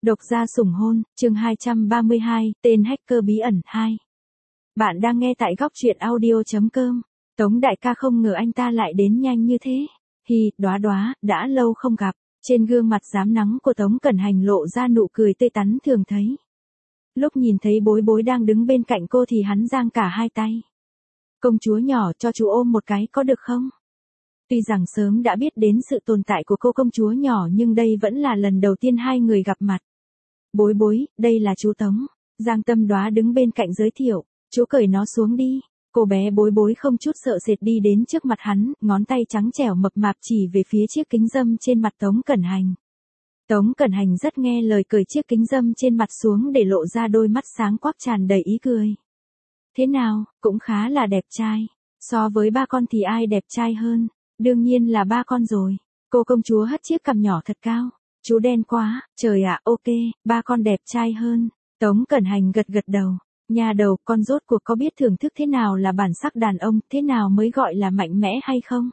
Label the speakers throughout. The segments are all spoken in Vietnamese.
Speaker 1: Độc gia sủng hôn, chương 232, tên hacker bí ẩn 2. Bạn đang nghe tại góc truyện audio.com. Tống đại ca không ngờ anh ta lại đến nhanh như thế. Hi, đóa, đã lâu không gặp. Trên gương mặt rám nắng của Tống Cẩn Hành lộ ra nụ cười tươi tắn thường thấy. Lúc nhìn thấy bối bối đang đứng bên cạnh cô thì hắn giang cả hai tay. Công chúa nhỏ, cho chú ôm một cái có được không? Tuy rằng sớm đã biết đến sự tồn tại của cô công chúa nhỏ nhưng đây vẫn là lần đầu tiên hai người gặp mặt. Bối bối, đây là chú Tống. Giang Tâm Đóa đứng bên cạnh giới thiệu, chú cởi nó xuống đi. Cô bé bối bối không chút sợ sệt đi đến trước mặt hắn, ngón tay trắng trẻo mập mạp chỉ về phía chiếc kính râm trên mặt Tống Cẩn Hành. Tống Cẩn Hành rất nghe lời cởi chiếc kính râm trên mặt xuống để lộ ra đôi mắt sáng quắc tràn đầy ý cười. Thế nào, cũng khá là đẹp trai. So với ba con thì ai đẹp trai hơn? Đương nhiên là ba con rồi. Cô công chúa hất chiếc cằm nhỏ thật cao. Chú đen quá, trời ạ, ok, ba con đẹp trai hơn. Tống Cẩn Hành gật gật đầu. Nhà đầu, con rốt cuộc có biết thưởng thức thế nào là bản sắc đàn ông, thế nào mới gọi là mạnh mẽ hay không?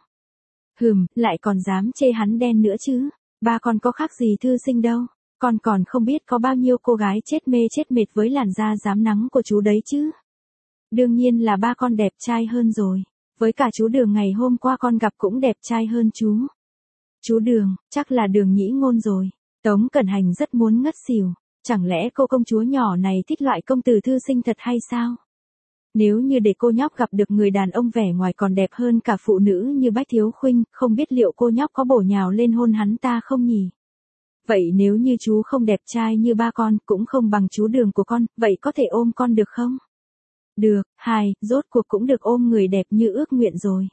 Speaker 1: Lại còn dám chê hắn đen nữa chứ. Ba con có khác gì thư sinh đâu. Con còn không biết có bao nhiêu cô gái chết mê chết mệt với làn da rám nắng của chú đấy chứ. Đương nhiên là ba con đẹp trai hơn rồi. Với cả chú Đường ngày hôm qua con gặp cũng đẹp trai hơn chú. Chú Đường, chắc là Đường Nhĩ Ngôn rồi. Tống Cẩn Hành rất muốn ngất xỉu. Chẳng lẽ cô công chúa nhỏ này thích loại công tử thư sinh thật hay sao? Nếu như để cô nhóc gặp được người đàn ông vẻ ngoài còn đẹp hơn cả phụ nữ như Bách Thiếu Khuynh, không biết liệu cô nhóc có bổ nhào lên hôn hắn ta không nhỉ? Vậy nếu như chú không đẹp trai như ba con, cũng không bằng chú Đường của con, vậy có thể ôm con được không? Được, rốt cuộc cũng được ôm người đẹp như ước nguyện rồi.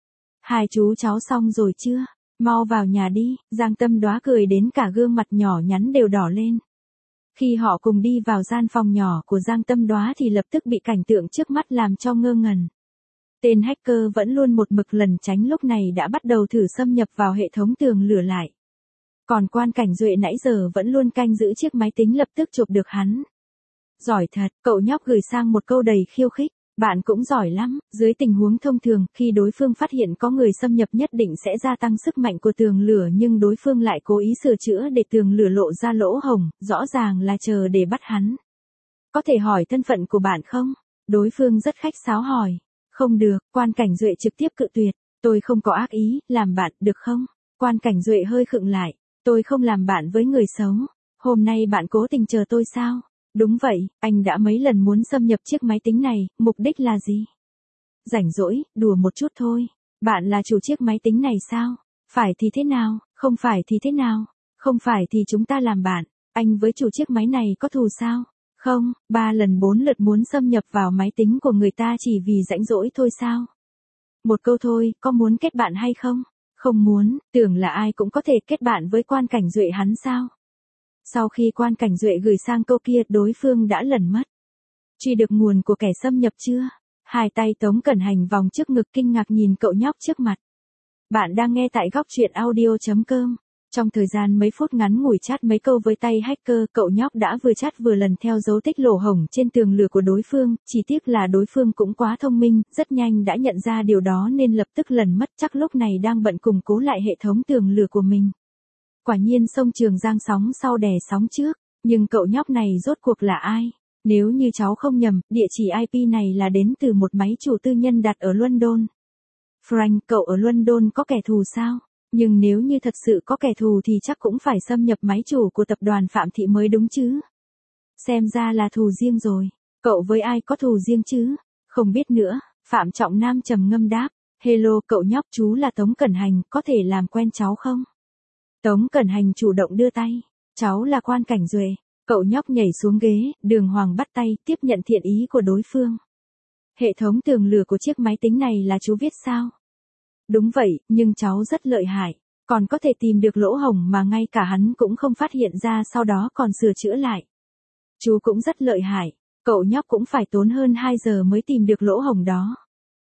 Speaker 1: Hai chú cháu xong rồi chưa? Mau vào nhà đi. Giang Tâm Đóa cười đến cả gương mặt nhỏ nhắn đều đỏ lên. Khi họ cùng đi vào gian phòng nhỏ của Giang Tâm Đóa thì lập tức bị cảnh tượng trước mắt làm cho ngơ ngẩn. Tên hacker vẫn luôn một mực lẩn tránh lúc này đã bắt đầu thử xâm nhập vào hệ thống tường lửa lại. Còn Quan Cảnh Duệ nãy giờ vẫn luôn canh giữ chiếc máy tính lập tức chụp được hắn. Giỏi thật, cậu nhóc gửi sang một câu đầy khiêu khích. Bạn cũng giỏi lắm, dưới tình huống thông thường, khi đối phương phát hiện có người xâm nhập nhất định sẽ gia tăng sức mạnh của tường lửa nhưng đối phương lại cố ý sửa chữa để tường lửa lộ ra lỗ hổng, rõ ràng là chờ để bắt hắn. Có thể hỏi thân phận của bạn không? Đối phương rất khách sáo hỏi. Không được, Quan Cảnh Duệ trực tiếp cự tuyệt. Tôi không có ác ý, làm bạn, được không? Quan Cảnh Duệ hơi khựng lại. Tôi không làm bạn với người xấu. Hôm nay bạn cố tình chờ tôi sao? Đúng vậy, anh đã mấy lần muốn xâm nhập chiếc máy tính này, mục đích là gì? Rảnh rỗi, đùa một chút thôi. Bạn là chủ chiếc máy tính này sao? Phải thì thế nào, không phải thì thế nào? Không phải thì chúng ta làm bạn. Anh với chủ chiếc máy này có thù sao? Không, 3 lần 4 lượt muốn xâm nhập vào máy tính của người ta chỉ vì rảnh rỗi thôi sao? Một câu thôi, có muốn kết bạn hay không? Không muốn, tưởng là ai cũng có thể kết bạn với Quan Cảnh Duệ hắn sao? Sau khi Quan Cảnh Duệ gửi sang câu kia, đối phương đã lẩn mất. Truy được nguồn của kẻ xâm nhập chưa? Hai tay Tống Cẩn Hành vòng trước ngực kinh ngạc nhìn cậu nhóc trước mặt. Bạn đang nghe tại góc truyện audio.com. Trong thời gian mấy phút ngắn ngủi chat mấy câu với tay hacker, cậu nhóc đã vừa chat vừa lần theo dấu tích lỗ hổng trên tường lửa của đối phương, chỉ tiếc là đối phương cũng quá thông minh, rất nhanh đã nhận ra điều đó nên lập tức lẩn mất, chắc lúc này đang bận củng cố lại hệ thống tường lửa của mình. Quả nhiên sông Trường Giang sóng sau đè sóng trước, nhưng cậu nhóc này rốt cuộc là ai? Nếu như cháu không nhầm, địa chỉ IP này là đến từ một máy chủ tư nhân đặt ở London. Frank, cậu ở London có kẻ thù sao? Nhưng nếu như thật sự có kẻ thù thì chắc cũng phải xâm nhập máy chủ của tập đoàn Phạm Thị mới đúng chứ? Xem ra là thù riêng rồi. Cậu với ai có thù riêng chứ? Không biết nữa, Phạm Trọng Nam trầm ngâm đáp. Hello cậu nhóc, chú là Tống Cẩn Hành, có thể làm quen cháu không? Tống Cẩn Hành chủ động đưa tay. Cháu là Quan Cảnh Duệ. Cậu nhóc nhảy xuống ghế, đường hoàng bắt tay, tiếp nhận thiện ý của đối phương. Hệ thống tường lửa của chiếc máy tính này là chú viết sao? Đúng vậy, nhưng cháu rất lợi hại. Còn có thể tìm được lỗ hổng mà ngay cả hắn cũng không phát hiện ra, sau đó còn sửa chữa lại. Chú cũng rất lợi hại. Cậu nhóc cũng phải tốn hơn 2 giờ mới tìm được lỗ hổng đó.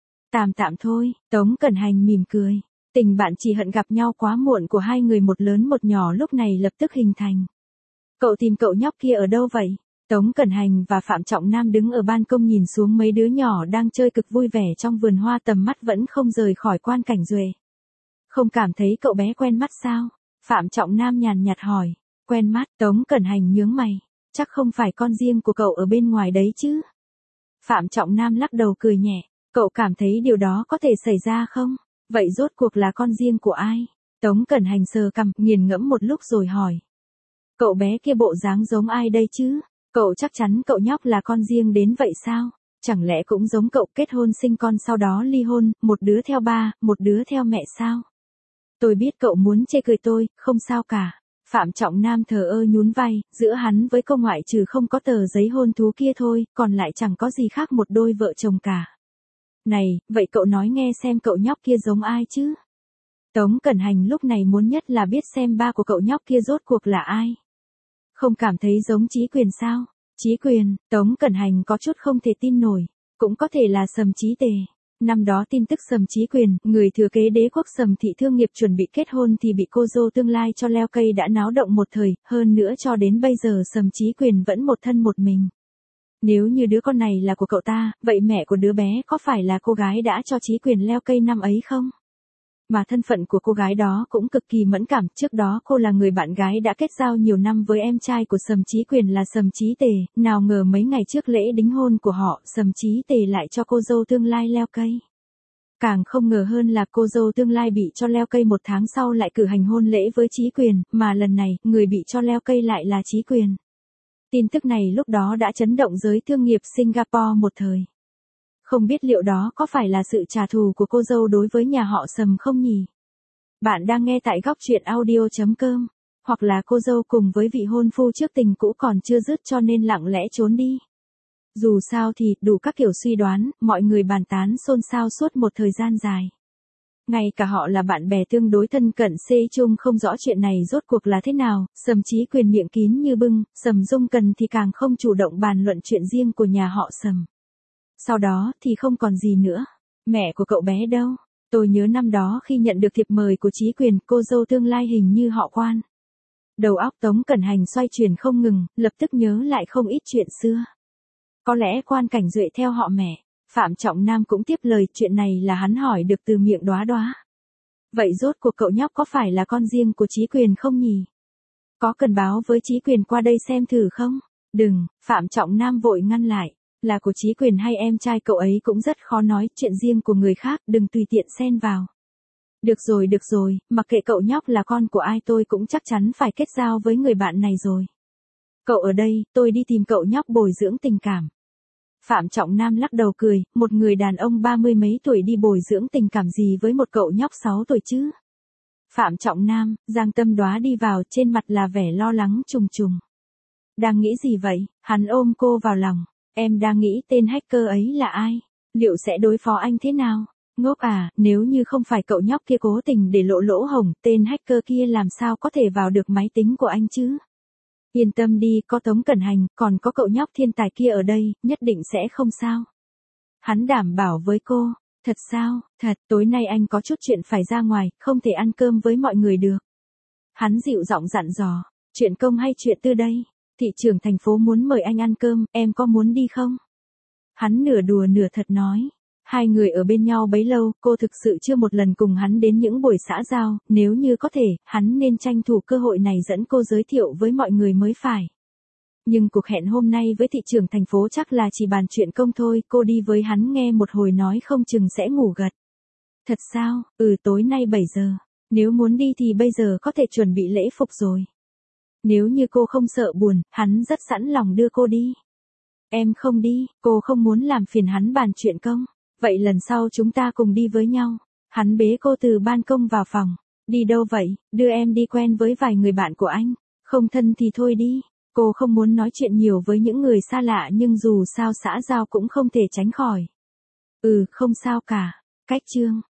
Speaker 1: Tạm thôi, Tống Cẩn Hành mỉm cười. Tình bạn chỉ hận gặp nhau quá muộn của hai người một lớn một nhỏ lúc này lập tức hình thành. Cậu tìm cậu nhóc kia ở đâu vậy? Tống Cẩn Hành và Phạm Trọng Nam đứng ở ban công nhìn xuống mấy đứa nhỏ đang chơi cực vui vẻ trong vườn hoa, tầm mắt vẫn không rời khỏi Quan Cảnh Duệ. Không cảm thấy cậu bé quen mắt sao? Phạm Trọng Nam nhàn nhạt hỏi. Quen mắt, Tống Cẩn Hành nhướng mày. Chắc không phải con riêng của cậu ở bên ngoài đấy chứ? Phạm Trọng Nam lắc đầu cười nhẹ. Cậu cảm thấy điều đó có thể xảy ra không? Vậy rốt cuộc là con riêng của ai? Tống Cẩn Hành sờ cằm, nghiền ngẫm một lúc rồi hỏi. Cậu bé kia bộ dáng giống ai đây chứ? Cậu chắc chắn cậu nhóc là con riêng đến vậy sao? Chẳng lẽ cũng giống cậu kết hôn sinh con sau đó ly hôn, một đứa theo ba, một đứa theo mẹ sao? Tôi biết cậu muốn chê cười tôi, không sao cả. Phạm Trọng Nam thờ ơ nhún vai, giữa hắn với cô ngoại trừ không có tờ giấy hôn thú kia thôi, còn lại chẳng có gì khác một đôi vợ chồng cả. Này, vậy cậu nói nghe xem cậu nhóc kia giống ai chứ? Tống Cẩn Hành lúc này muốn nhất là biết xem ba của cậu nhóc kia rốt cuộc là ai. Không cảm thấy giống Chí Quyền sao? Chí Quyền, Tống Cẩn Hành có chút không thể tin nổi, cũng có thể là Sầm Chí Tề. Năm đó tin tức Sầm Chí Quyền, người thừa kế đế quốc Sầm thị thương nghiệp chuẩn bị kết hôn thì bị cô dâu tương lai cho leo cây đã náo động một thời, hơn nữa cho đến bây giờ Sầm Chí Quyền vẫn một thân một mình. Nếu như đứa con này là của cậu ta, vậy mẹ của đứa bé có phải là cô gái đã cho Chí Quyền leo cây năm ấy không? Mà thân phận của cô gái đó cũng cực kỳ mẫn cảm, trước đó cô là người bạn gái đã kết giao nhiều năm với em trai của Sầm Chí Quyền là Sầm Chí Tề, nào ngờ mấy ngày trước lễ đính hôn của họ, Sầm Chí Tề lại cho cô dâu tương lai leo cây. Càng không ngờ hơn là cô dâu tương lai bị cho leo cây một tháng sau lại cử hành hôn lễ với Chí Quyền, mà lần này, người bị cho leo cây lại là Chí Quyền. Tin tức này lúc đó đã chấn động giới thương nghiệp Singapore một thời. Không biết liệu đó có phải là sự trả thù của cô dâu đối với nhà họ Sầm không nhỉ? Bạn đang nghe tại góc truyện audio.com, hoặc là cô dâu cùng với vị hôn phu trước tình cũ còn chưa dứt cho nên lặng lẽ trốn đi. Dù sao thì, đủ các kiểu suy đoán, mọi người bàn tán xôn xao suốt một thời gian dài. Ngay cả họ là bạn bè tương đối thân cận xê chung không rõ chuyện này rốt cuộc là thế nào, Sầm Chí Quyền miệng kín như bưng, Sầm Dung Cần thì càng không chủ động bàn luận chuyện riêng của nhà họ Sầm. Sau đó thì không còn gì nữa. Mẹ của cậu bé đâu? Tôi nhớ năm đó khi nhận được thiệp mời của Chí Quyền, cô dâu tương lai hình như họ Quan. Đầu óc Tống Cẩn Hành xoay chuyển không ngừng, lập tức nhớ lại không ít chuyện xưa. Có lẽ Quan Cảnh Duệ theo họ mẹ. Phạm Trọng Nam cũng tiếp lời, chuyện này là hắn hỏi được từ miệng Đóa Đóa. Vậy rốt cuộc cậu nhóc có phải là con riêng của Chí Quyền không nhỉ? Có cần báo với Chí Quyền qua đây xem thử không? Đừng, Phạm Trọng Nam vội ngăn lại. Là của Chí Quyền hay em trai cậu ấy cũng rất khó nói, chuyện riêng của người khác, đừng tùy tiện xen vào. Được rồi, mặc kệ cậu nhóc là con của ai tôi cũng chắc chắn phải kết giao với người bạn này rồi. Cậu ở đây, tôi đi tìm cậu nhóc bồi dưỡng tình cảm. Phạm Trọng Nam lắc đầu cười, một người đàn ông 30 mấy tuổi đi bồi dưỡng tình cảm gì với một cậu nhóc 6 tuổi chứ? Phạm Trọng Nam, Giang Tâm Đóa đi vào, trên mặt là vẻ lo lắng trùng trùng. Đang nghĩ gì vậy? Hắn ôm cô vào lòng. Em đang nghĩ tên hacker ấy là ai? Liệu sẽ đối phó anh thế nào? Ngốc à, nếu như không phải cậu nhóc kia cố tình để lộ lỗ hổng, tên hacker kia làm sao có thể vào được máy tính của anh chứ? Yên tâm đi, có Tống Cẩn Hành, còn có cậu nhóc thiên tài kia ở đây, nhất định sẽ không sao. Hắn đảm bảo với cô. Thật sao? Thật, tối nay anh có chút chuyện phải ra ngoài, không thể ăn cơm với mọi người được. Hắn dịu giọng dặn dò. Chuyện công hay chuyện tư đây? Thị trưởng thành phố muốn mời anh ăn cơm, em có muốn đi không? Hắn nửa đùa nửa thật nói. Hai người ở bên nhau bấy lâu, cô thực sự chưa một lần cùng hắn đến những buổi xã giao, nếu như có thể, hắn nên tranh thủ cơ hội này dẫn cô giới thiệu với mọi người mới phải. Nhưng cuộc hẹn hôm nay với thị trưởng thành phố chắc là chỉ bàn chuyện công thôi, cô đi với hắn nghe một hồi nói không chừng sẽ ngủ gật. Thật sao? Tối nay 7 giờ. Nếu muốn đi thì bây giờ có thể chuẩn bị lễ phục rồi. Nếu như cô không sợ buồn, hắn rất sẵn lòng đưa cô đi. Em không đi, cô không muốn làm phiền hắn bàn chuyện công. Vậy lần sau chúng ta cùng đi với nhau. Hắn bế cô từ ban công vào phòng. Đi đâu vậy? Đưa em đi quen với vài người bạn của anh. Không thân thì thôi đi. Cô không muốn nói chuyện nhiều với những người xa lạ nhưng dù sao xã giao cũng không thể tránh khỏi. Không sao cả. Cách chương.